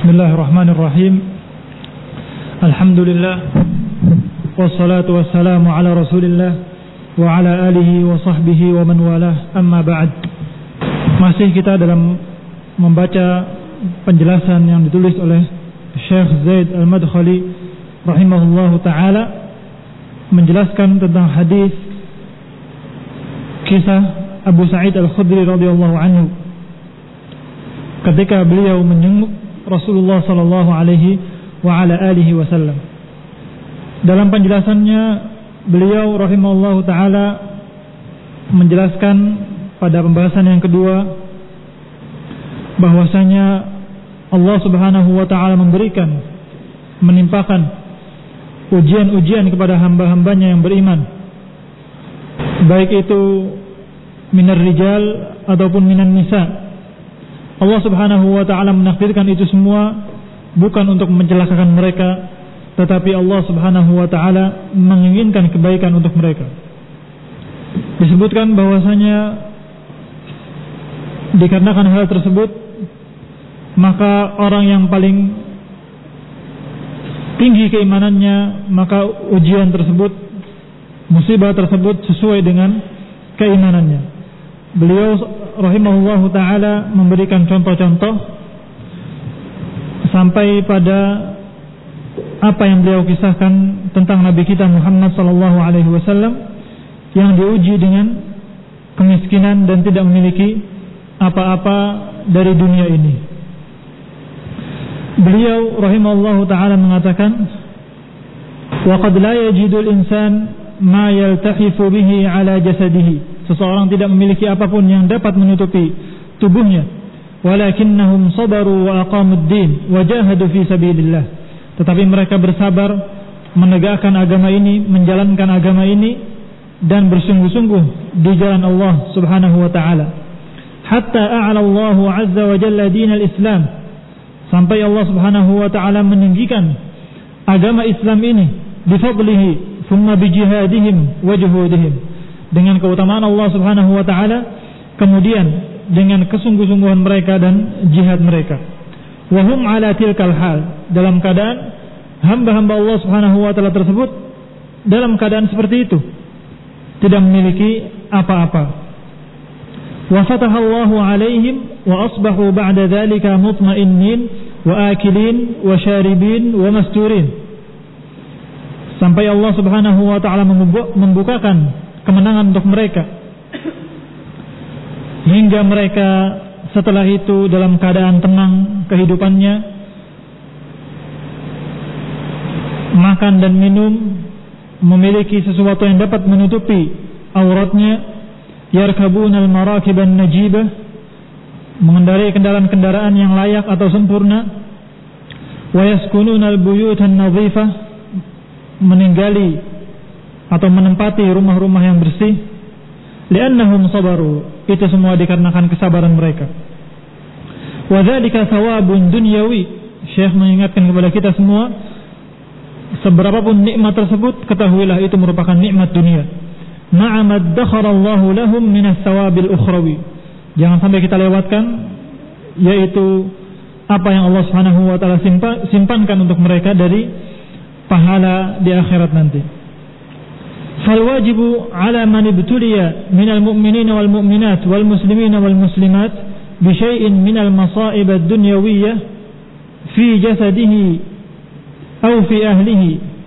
Bismillahirrahmanirrahim. Alhamdulillah wassalatu wassalamu ala Rasulillah wa ala alihi wa sahbihi wa man walah. Amma ba'd. Masih kita dalam membaca penjelasan yang ditulis oleh Syekh Zaid Al-Madkhali rahimahullahu taala, menjelaskan tentang hadis kisah Abu Sa'id Al-Khudri radhiyallahu anhu ketika beliau menjenguk Rasulullah sallallahu alaihi wa ala alihi wasallam. Dalam penjelasannya beliau rahimahullahu taala menjelaskan pada pembahasan yang kedua bahwasanya Allah Subhanahu wa taala menimpakan ujian-ujian kepada hamba-hambanya yang beriman, baik itu minar rijal ataupun minan nisa. Allah Subhanahu wa taala menakdirkan itu semua bukan untuk mencelakakan mereka, tetapi Allah Subhanahu wa taala menginginkan kebaikan untuk mereka. Disebutkan bahwasanya dikarenakan hal tersebut, maka orang yang paling tinggi keimanannya, maka ujian tersebut, musibah tersebut sesuai dengan keimanannya. Beliau rahimahullahu ta'ala memberikan contoh-contoh sampai pada apa yang beliau kisahkan tentang Nabi kita Muhammad sallallahu alaihi wasallam yang diuji dengan kemiskinan dan tidak memiliki apa-apa dari dunia ini. Beliau rahimahullahu ta'ala mengatakan, wa qad la yajidul insan ma yaltahifu bihi ala jasadihi. Seseorang tidak memiliki apapun yang dapat menutupi tubuhnya. Walakinnahum sabaru wa aqamud din wa jahadu fi sabilillah. Tetapi mereka bersabar menegakkan agama ini, menjalankan agama ini, dan bersungguh-sungguh di jalan Allah Subhanahu wa taala. Hatta a'la Allah azza wa jalla dinal Islam. Sampai Allah Subhanahu wa taala meninggikan agama Islam ini bifadlihi thumma bijihadihim wa juhudihim, dengan keutamaan Allah Subhanahu wa taala, kemudian dengan kesungguh-sungguhan mereka dan jihad mereka. Wa hum ala tilkal hal, dalam keadaan hamba-hamba Allah Subhanahu wa taala tersebut dalam keadaan seperti itu, tidak memiliki apa-apa. Wa fataha Allahu alaihim wa asbahu ba'da dzalika mutma'innin wa akilin wa syaribin wa masturin. Sampai Allah Subhanahu wa taala membukakan kemenangan untuk mereka, hingga mereka setelah itu dalam keadaan tenang kehidupannya, makan dan minum, memiliki sesuatu yang dapat menutupi auratnya, yarkabunal marakiban najibah, mengendarai kendaraan-kendaraan yang layak atau sempurna, wa yaskununal buyutan nadhifah, meninggali atau menempati rumah-rumah yang bersih, li'annahum sabaru, itu semua dikarenakan kesabaran mereka. Wa dzalika thawabun dunyawi. Syekh mengingatkan kepada kita semua, seberapapun nikmat tersebut, ketahuilah itu merupakan nikmat dunia. Ma'amad dakharallahu lahum minas thawabil ukhrawi. Jangan sampai kita lewatkan, yaitu apa yang Allah Subhanahu wa taala simpankan untuk mereka dari pahala di akhirat nanti. فالواجب على من ابتلي من المؤمنين والمؤمنات والمسلمين والمسلمات بشيء من المصائب الدنيوية في جسده أو في أهله,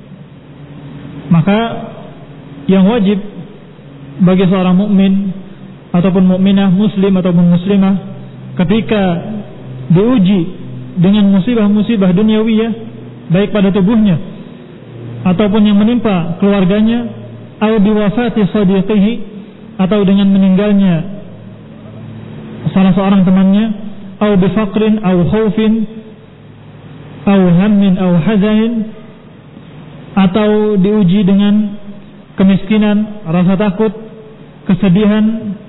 maka yang wajib bagi seorang mukmin ataupun mukminah, muslim ataupun muslimah, ketika diuji dengan musibah-musibah duniawiyah, baik pada tubuhnya ataupun yang menimpa keluarganya, atau biwafati sadiqihi, atau dengan meninggalnya salah seorang temannya, atau bifaqrin atau khaufin atau hammin atau hazanin, atau diuji dengan kemiskinan, rasa takut, kesedihan.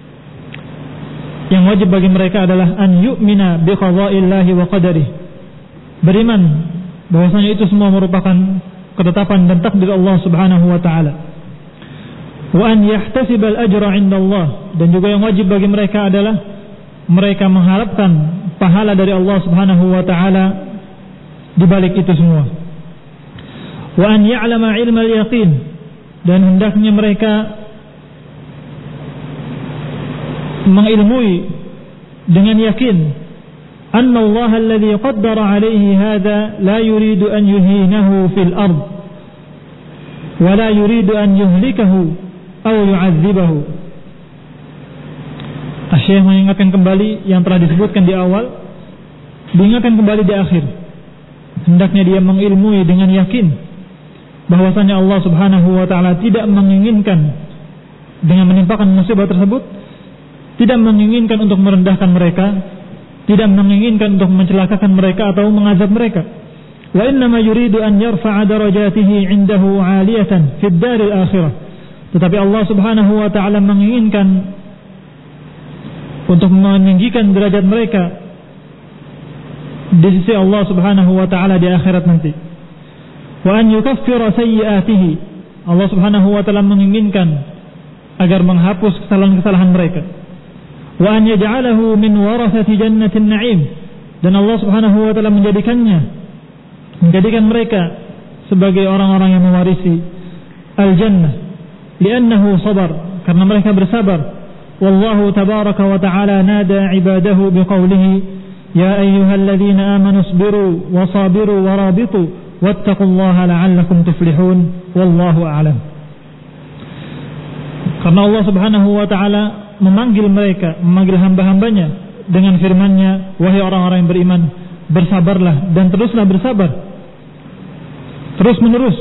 Yang wajib bagi mereka adalah an yu'mina bi qada'illahi wa qadarih, beriman bahwasanya itu semua merupakan ketetapan dan takdir Allah Subhanahu wa taala. Wa an yahtasibal ajra 'inda Allah, dan juga yang wajib bagi mereka adalah mereka mengharapkan pahala dari Allah Subhanahu wa taala di balik itu semua. Wa an ya'lama 'ilmal yaqin, dan hendaknya mereka mengilmui dengan yakin anna Allah alladhi qaddara 'alaihi hadha la yuridu an yuhinahu fil ard wa la yuridu an yuhlikahu aw yu'adzibahu. Asy-Syaikh mengingatkan kembali yang telah disebutkan di awal, diingatkan kembali di akhir. Hendaknya dia mengilmui dengan yakin bahwasanya Allah Subhanahu wa taala tidak menginginkan dengan menimpakan musibah tersebut, tidak menginginkan untuk merendahkan mereka, tidak menginginkan untuk mencelakakan mereka atau mengazab mereka. Wa innama yuridu an yarfa'a darajatihi 'indahu 'aliyatan fid daril akhirah. Tetapi Allah Subhanahu wa taala menginginkan untuk meninggikan derajat mereka di sisi Allah Subhanahu wa taala di akhirat nanti. Wa an yukaffira sayyi'atihi. Allah Subhanahu wa taala menginginkan agar menghapus kesalahan-kesalahan mereka. Wa an yaj'alahu min warathati jannatin na'im. Dan Allah Subhanahu wa taala menjadikan mereka sebagai orang-orang yang mewarisi al-jannah, li'annahu sabar, karena mereka bersabar. Wallahu tabaraka wa ta'ala nada 'ibadahu biqaulihi ya ayyuhalladzina amanu isbiru wa sabiru wa rabitu wattaqullaha la'allakum tuflihun wallahu a'lam. Karena Allah Subhanahu wa ta'ala memanggil mereka, memanggil hamba-hambanya dengan firman-Nya, wahai orang-orang yang beriman, bersabarlah dan teruslah bersabar, terus menerus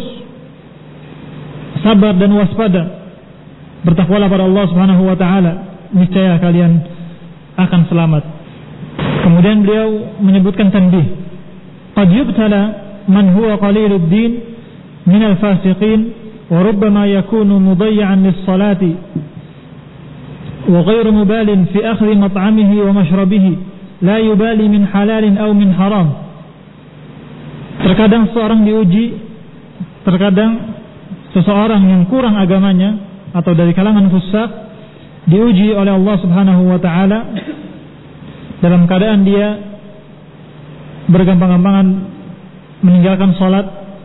sabar dan waspada, bertakwalah pada Allah Subhanahu wa ta'ala, niscaya kalian akan selamat. Kemudian beliau menyebutkan tanbih, qad yubtala man huwa qalilud din minal fasiqin wa rubbama yakunu mudayyan lis-salati wa ghairu mubalin fi akhdhi mat'amihi wa mashrabihi la yubali min halalin aw min haram. Terkadang seorang diuji, terkadang seseorang yang kurang agamanya atau dari kalangan fusaq diuji oleh Allah Subhanahu wa taala dalam keadaan dia bergampang-gampangan meninggalkan salat,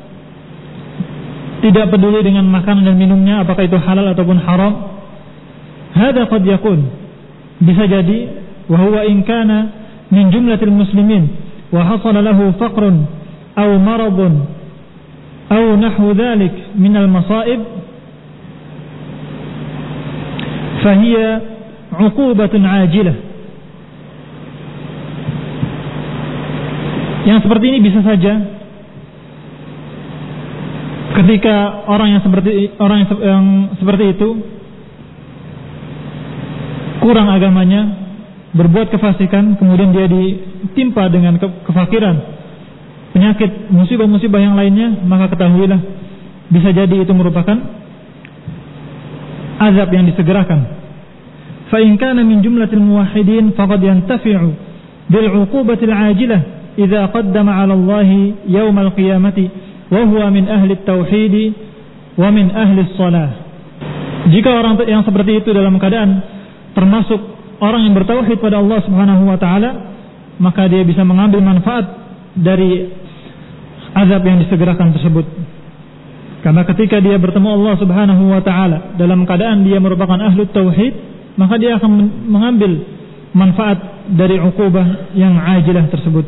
tidak peduli dengan makanan dan minumnya apakah itu halal ataupun haram. Hada qad yakun, bisa jadi wa huwa in kana min jumlatil muslimin wa hasala lahu faqrun aw maradun aw nahwu dhalik min al masaib fahiya 'uqubatun 'ajilah. Yang seperti ini bisa saja ketika orang yang seperti itu kurang agamanya, berbuat kefasikan, kemudian dia ditimpa dengan kefakiran, penyakit, musibah-musibah yang lainnya, maka ketahuilah bisa jadi itu merupakan azab yang disegerakan. Fa in kana min jumlatil muwahhidin faqad yantafi'u bil 'uqubatil 'ajilah idza qaddama 'ala Allah yawm al-qiyamati wa huwa min ahli at-tauhid wa min ahli as-shalah. Jika orang yang seperti itu dalam keadaan termasuk orang yang bertauhid pada Allah Subhanahu wa taala, maka dia bisa mengambil manfaat dari azab yang disegerakan tersebut. Karena ketika dia bertemu Allah Subhanahu wa taala dalam keadaan dia merupakan ahlu tauhid, maka dia akan mengambil manfaat dari uqubah yang ajilah tersebut.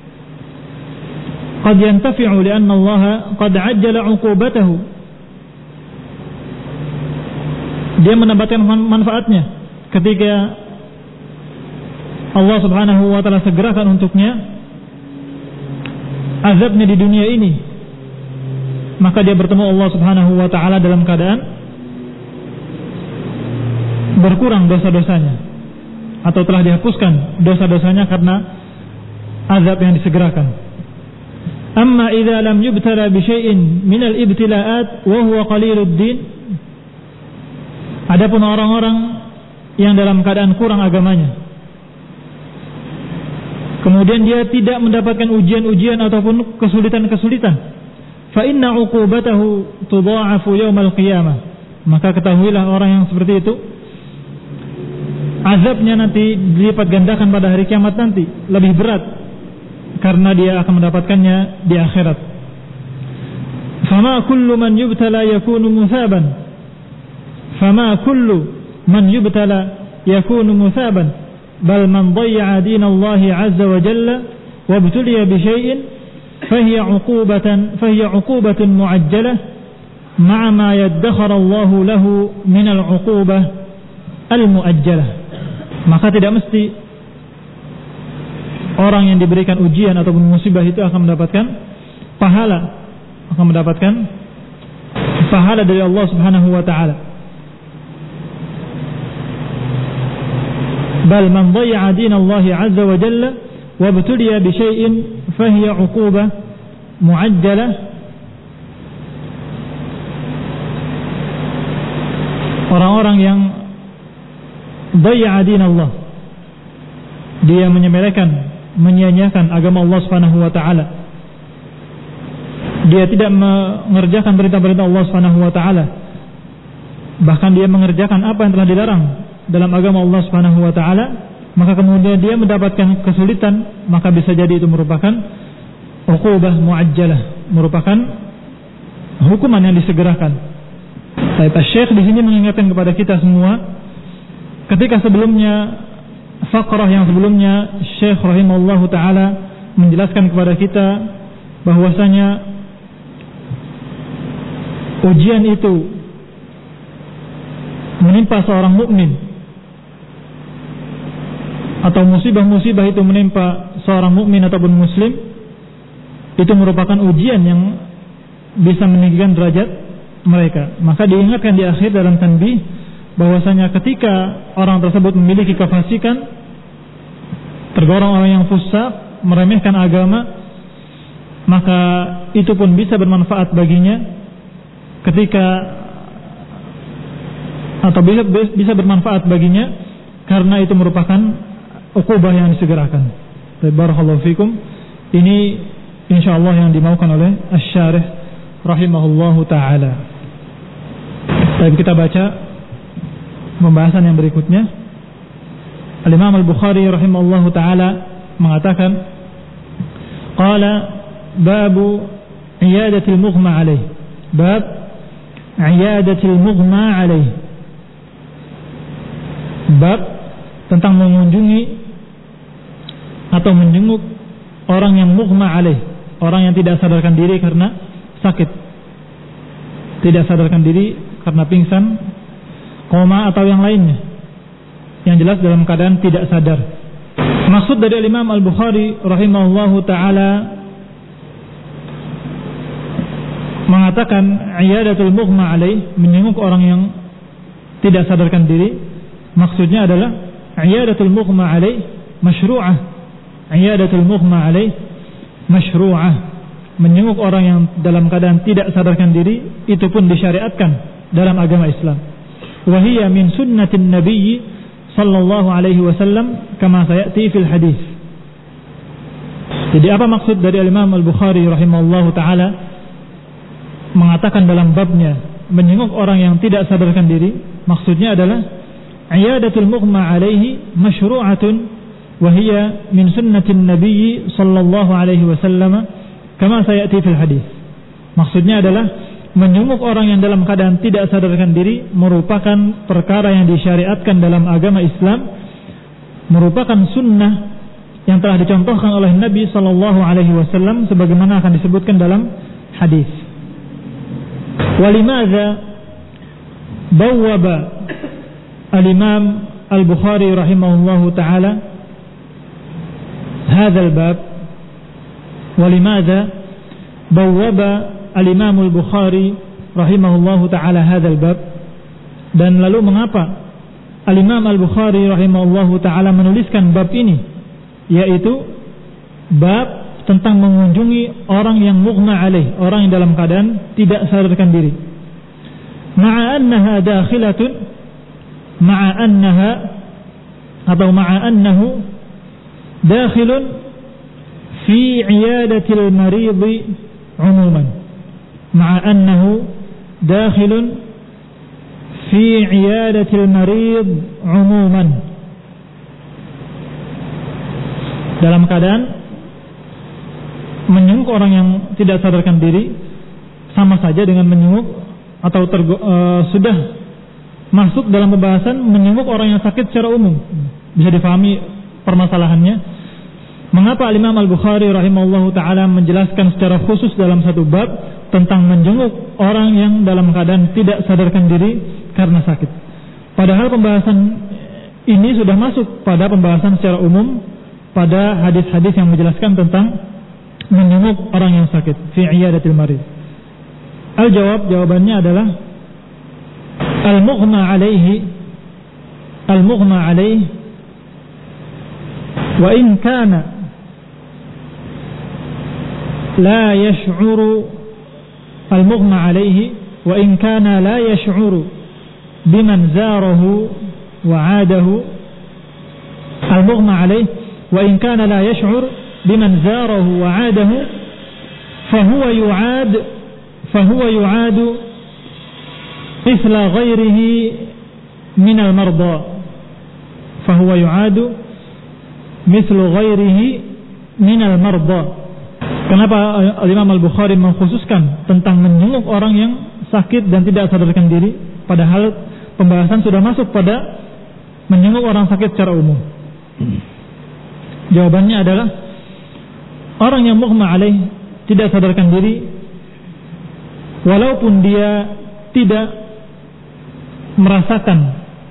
Qad yantafi'u li'anna Allah qad 'ajjala 'uqubatahu. Dia mendapatkan manfaatnya ketika Allah Subhanahu wa taala segerakan untuknya azabnya di dunia ini, maka dia bertemu Allah Subhanahu wa taala dalam keadaan berkurang dosa-dosanya atau telah dihapuskan dosa-dosanya karena azab yang disegerakan. Amma idza lam yubtala bi syai'in min al-ibtila'at wa huwa qalilud din. Adapun orang-orang yang dalam keadaan kurang agamanya, kemudian dia tidak mendapatkan ujian-ujian ataupun kesulitan-kesulitan, fa inna 'uqubatahu tudha'afu yaumal qiyamah, maka ketahuilah orang yang seperti itu azabnya nanti dilipat gandakan pada hari kiamat nanti, lebih berat karena dia akan mendapatkannya di akhirat. Fama kullu man yubtala yakunu musaban. Fama kullu man yubtala yakunu musaban, bal man dhayya dinallahi azza wa jalla wa ibtuliya bi syai'in fahiya 'uqubatun mu'ajjalah ma'a ma yaddakhara Allahu lahu min al-'uqubah al-mu'ajjalah. Maka tidak mesti orang yang diberikan ujian ataupun musibah itu akan mendapatkan pahala, dari Allah Subhanahu wa taala. Bal man dhayya dinallahi azza wa jalla wa ibtuliya bi syai'in fahiya 'uqubah mu'ajjalah. Orang-orang yang dhayya dinallah, dia menyepelekan, menyia-nyiakan agama Allah Subhanahu wa taala. Dia tidak mengerjakan perintah-perintah Allah Subhanahu wa taala. Bahkan dia mengerjakan apa yang telah dilarang dalam agama Allah Subhanahu wa taala, maka kemudian dia mendapatkan kesulitan, maka bisa jadi itu merupakan uqubah muajjalah, merupakan hukuman yang disegerakan. Syekh di sini mengingatkan kepada kita semua, ketika sebelumnya faqrah yang sebelumnya Syekh rahimahullahu taala menjelaskan kepada kita bahwasanya ujian itu menimpa seorang mukmin atau musibah-musibah itu menimpa seorang mukmin ataupun muslim, itu merupakan ujian yang bisa meninggikan derajat mereka. Maka diingatkan di akhir dalam tanbih bahwasanya ketika orang tersebut memiliki kefasikan, tergolong orang yang fusaq, meremehkan agama, maka itu pun bisa bermanfaat baginya ketika, atau bisa bermanfaat baginya karena itu merupakan uqubah yang disegerakan. Barakallahu fikum. Ini insyaallah yang dimaukan oleh Asy-Syarih rahimahullahu taala. Baik, kita baca pembahasan yang berikutnya. Al-Imam Al-Bukhari rahimahullahu taala mengatakan, qala babu iyadatil mughma alaih. Bab iyadatil mughma alaih. Bab tentang mengunjungi atau menjenguk orang yang mughma alaih, orang yang tidak sadarkan diri karena sakit, tidak sadarkan diri karena pingsan, koma atau yang lainnya, yang jelas dalam keadaan tidak sadar. Maksud dari Imam Al-Bukhari rahimahullahu taala mengatakan iyadatul mughma alaih, menjenguk orang yang tidak sadarkan diri, maksudnya adalah iyadatul mughma alaih masyru'ah. Iyadatul mughma alaih masyru'ah, menjenguk orang yang dalam keadaan tidak sadarkan diri itu pun disyariatkan dalam agama Islam. Wa hiya min sunnatin nabiy sallallahu alaihi wasallam kama sayati fil hadis. Jadi apa maksud dari Imam Al-Bukhari rahimahullahu taala mengatakan dalam babnya menjenguk orang yang tidak sadarkan diri? Maksudnya adalah iyadatul mughma alaihi masyru'atun wa hiya min sunnatin nabiy sallallahu alaihi wasallam kama sayati fil hadis. Maksudnya adalah menjenguk orang yang dalam keadaan tidak sadarkan diri merupakan perkara yang disyariatkan dalam agama Islam, merupakan sunnah yang telah dicontohkan oleh Nabi sallallahu alaihi wasallam sebagaimana akan disebutkan dalam hadis. Walimadza bawwaba al-Imam Al-Bukhari rahimahullahu taala hadzal bab. Walimadza bawwaba al-Imam Al-Bukhari rahimahullahu taala hadzal bab. Dan lalu mengapa Al-Imam Al-Bukhari rahimahullahu taala menuliskan bab ini, yaitu bab tentang mengunjungi orang yang mughma alaih, orang yang dalam keadaan tidak sadarkan diri. Ma'a annaha dakhilatun, ma'a annahu dakhilun fi iyadatil marid umuman. Ma'a annahu dakhilun fi iyadatil marid umuman. dalam keadaan menjenguk orang yang tidak sadarkan diri sama saja dengan menjenguk atau sudah masuk dalam pembahasan menjenguk orang yang sakit secara umum. Bisa difahami permasalahannya. Mengapa Imam Al-Bukhari rahimahullahu ta'ala menjelaskan secara khusus dalam satu bab tentang menjenguk orang yang dalam keadaan tidak sadarkan diri karena sakit. Padahal pembahasan ini sudah masuk pada pembahasan secara umum pada hadis-hadis yang menjelaskan tentang menjenguk orang yang sakit fi iyadatil marid. Jawabannya adalah al-mughma alaihi wa in kana لا يشعر المغمى عليه وإن كان لا يشعر بمن زاره وعاده المغمى عليه وإن كان لا يشعر بمن زاره وعاده فهو يعاد مثل غيره من المرضى من المرضى. Kenapa Imam Al-Bukhari mengkhususkan tentang menjenguk orang yang sakit dan tidak sadarkan diri, padahal pembahasan sudah masuk pada menjenguk orang sakit secara umum? Jawabannya adalah orang yang mughma alaih, tidak sadarkan diri, walaupun dia tidak merasakan,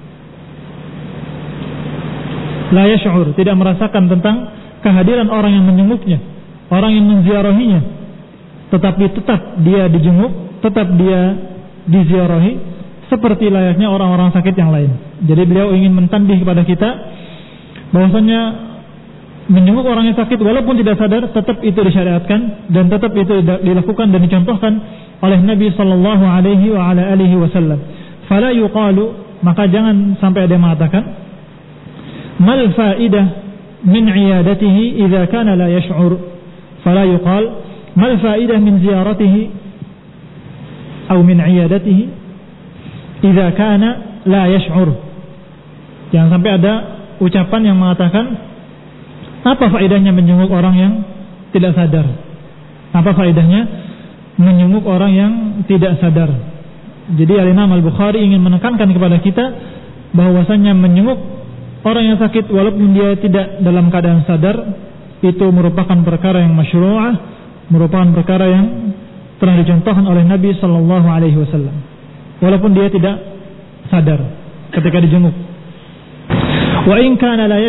la yash'ur, tidak merasakan tentang kehadiran orang yang menjenguknya, orang yang menziarahinya, tetapi tetap dia dijenguk, tetap dia diziarahi seperti layaknya orang-orang sakit yang lain. Jadi beliau ingin mentandih kepada kita bahwasanya menjenguk orang yang sakit walaupun tidak sadar, tetap itu disyariatkan dan tetap itu dilakukan dan dicontohkan oleh Nabi sallallahu alaihi wa ala alihi wasallam. Fala yuqalu, maka jangan sampai ada yang mengatakan mal faidah min iyadatihi idza kana la yash'ur. فلا يقال ما الفائدة من زيارته أو من عيادته إذا كان لا يشعر. Jangan sampai ada ucapan yang mengatakan apa faedahnya menjenguk orang yang tidak sadar, apa faedahnya menjenguk orang yang tidak sadar. Jadi Imam Al-Bukhari ingin menekankan kepada kita bahwasanya menjenguk orang yang sakit walaupun dia tidak dalam keadaan sadar itu merupakan perkara yang masyru'ah, merupakan perkara yang telah dicontohkan oleh Nabi sallallahu alaihi wasallam walaupun dia tidak sadar ketika dijenguk. Wa in kana la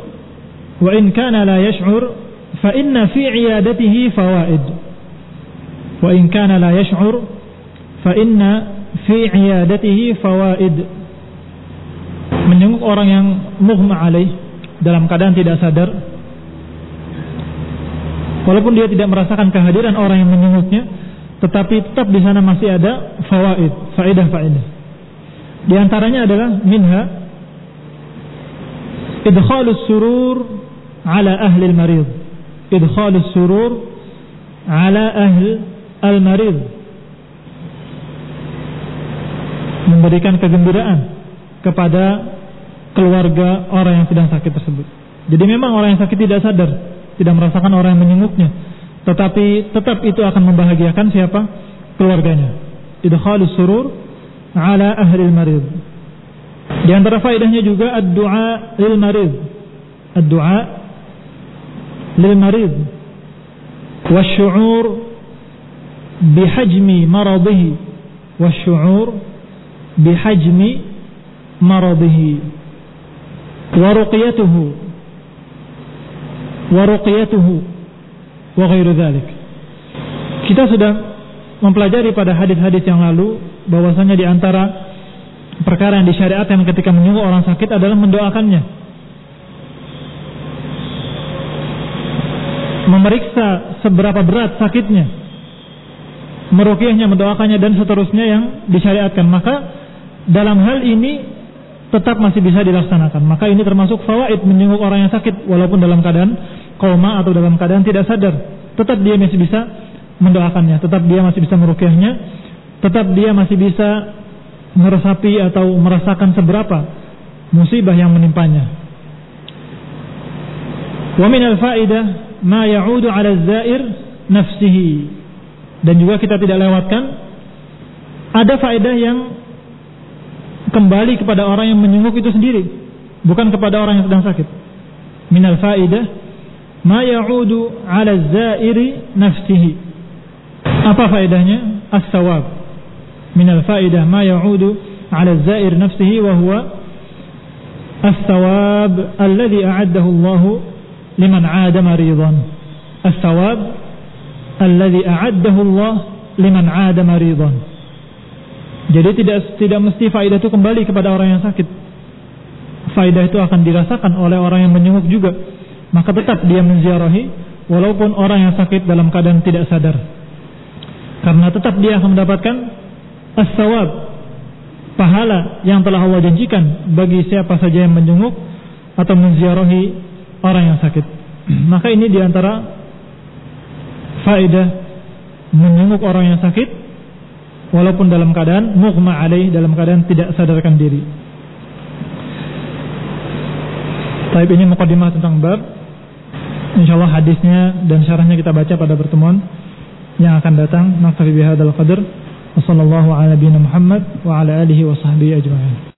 yash'ur fa inna fi 'iyadatihi fawaid. Wa in kana la yash'ur fa inna fi 'iyadatihi fawaid. Menjenguk orang yang mughma alaih dalam keadaan tidak sadar, walaupun dia tidak merasakan kehadiran orang yang menjenguknya, tetapi tetap di sana masih ada fawaid, faedah. Di antaranya adalah minha idkhalus surur ala ahli al-marid. Idkhalus surur ala ahli al-marid. Memberikan kegembiraan kepada keluarga orang yang sedang sakit tersebut. Jadi memang orang yang sakit tidak sadar, tidak merasakan orang yang menjenguknya, tetapi tetap itu akan membahagiakan siapa? Keluarganya. Idkhalus surur ala ahli al-marid. Di antara faedahnya juga ad-du'a lil marid. Ad-du'a lil marid wasyu'ur bihajmi maradihi wasyu'ur bihajmi maradihi wa ruqyatuhu wa ghairu dzalik. Kita sudah mempelajari pada hadis-hadis yang lalu bahwasanya di antara perkara yang disyariatkan ketika menjenguk orang sakit adalah mendoakannya, memeriksa seberapa berat sakitnya, meruqyahnya, mendoakannya dan seterusnya yang disyariatkan. Maka dalam hal ini tetap masih bisa dilaksanakan. Maka ini termasuk fawaid menjenguk orang yang sakit walaupun dalam keadaan koma atau dalam keadaan tidak sadar. Tetap dia masih bisa mendoakannya, tetap dia masih bisa meruqyahnya, tetap dia masih bisa meresapi atau merasakan seberapa musibah yang menimpanya. Wa minal faidah ma ya'udu 'ala az-za'ir nafsihi. Dan juga kita tidak lewatkan ada faedah yang kembali kepada orang yang menjenguk itu sendiri, bukan kepada orang yang sedang sakit. Minal faidah ma ya'udu 'ala az-za'iri nafsihi. Apa faedahnya? As-sawab. Minal faidah ma ya'udu 'ala az-za'ir nafsihi wa huwa as-sawab alladhi a'addahu Allah liman 'ada maridan. As-sawab alladhi a'addahu Allah liman 'ada maridan. Jadi tidak mesti faedah itu kembali kepada orang yang sakit. Faedah itu akan dirasakan oleh orang yang menjenguk juga. Maka tetap dia menziarahi walaupun orang yang sakit dalam keadaan tidak sadar. Karena tetap dia akan mendapatkan as-sawab, pahala yang telah Allah janjikan bagi siapa saja yang menjenguk atau menziarahi orang yang sakit. Maka ini diantara faedah menjenguk orang yang sakit walaupun dalam keadaan mughma alaih, dalam keadaan tidak sadarkan diri. Taib, ini muqaddimah tentang bab. Insyaallah hadisnya dan syarahnya kita baca pada pertemuan yang akan datang. Naktafi bihadzal qadar. Wassallallahu ala nabiyina Muhammad wa ala alihi wa sahbihi ajma'in.